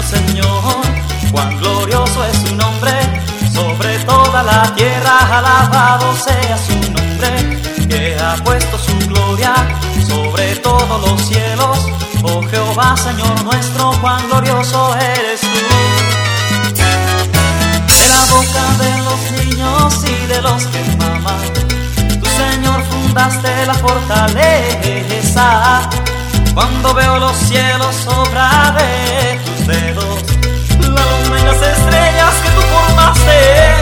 Señor, cuán glorioso es su nombre, sobre toda la tierra alabado sea su nombre, que ha puesto su gloria sobre todos los cielos. Oh Jehová, Señor nuestro, cuán glorioso eres tú. De la boca de los niños y de los que maman, tú, Señor, fundaste la fortaleza. Cuando veo los cielos, obra de tus dedos, la luna y las estrellas que tú formaste.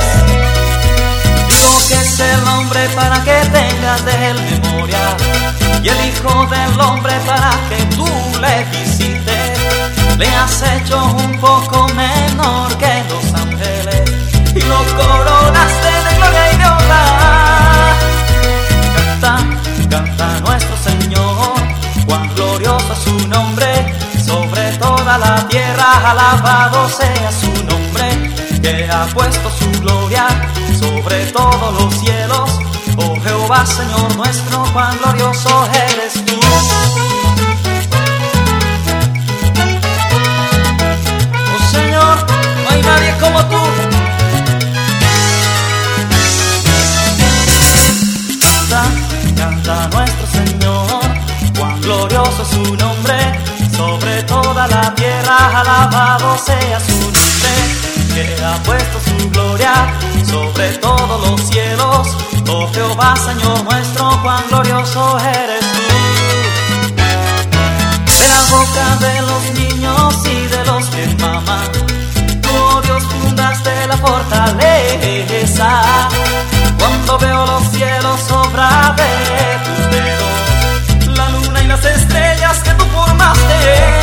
Digo que es el hombre para que tengas de él memoria, y el Hijo del Hombre para que tú le visites. Le has hecho un poco menor que los ángeles y lo coronaste de gloria y de honra. Canta, canta nuestro Señor, cuán glorioso es su nombre, sobre toda la tierra alabado sea su nombre, que ha puesto su gloria sobre todos los cielos. Oh Jehová, Señor nuestro, cuán glorioso eres tú. Oh Señor, no hay nadie como tú. Canta, canta nuestro Señor, cuán glorioso es su nombre, sobre toda la tierra alabado sea su nombre, que ha puesto su gloria sobre todos los cielos. Oh Jehová, Señor nuestro, cuán glorioso eres tú. De la boca de los niños y de los que maman, tú, oh Dios, fundaste la fortaleza. Cuando veo los cielos, obra de tus dedos, la luna y las estrellas que tú formaste.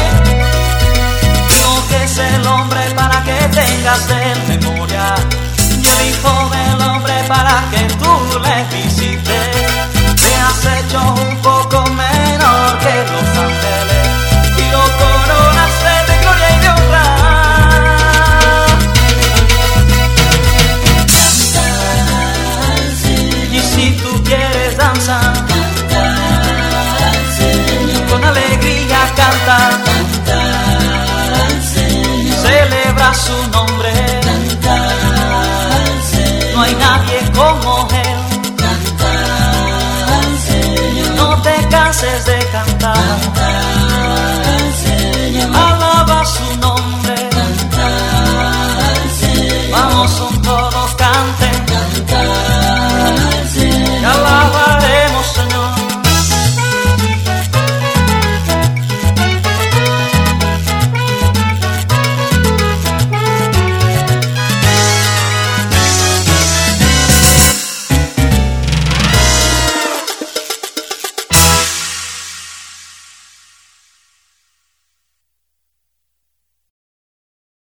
Digo que es el hombre para que tengas de él memoria, y el Hijo del Hombre para que tú le visites. Te has hecho un poco menor que los ángeles y lo coronaste de gloria y de honra. Y si tú quieres danzar, con alegría canta, celebra su nombre. No hay nadie como él. No te canses de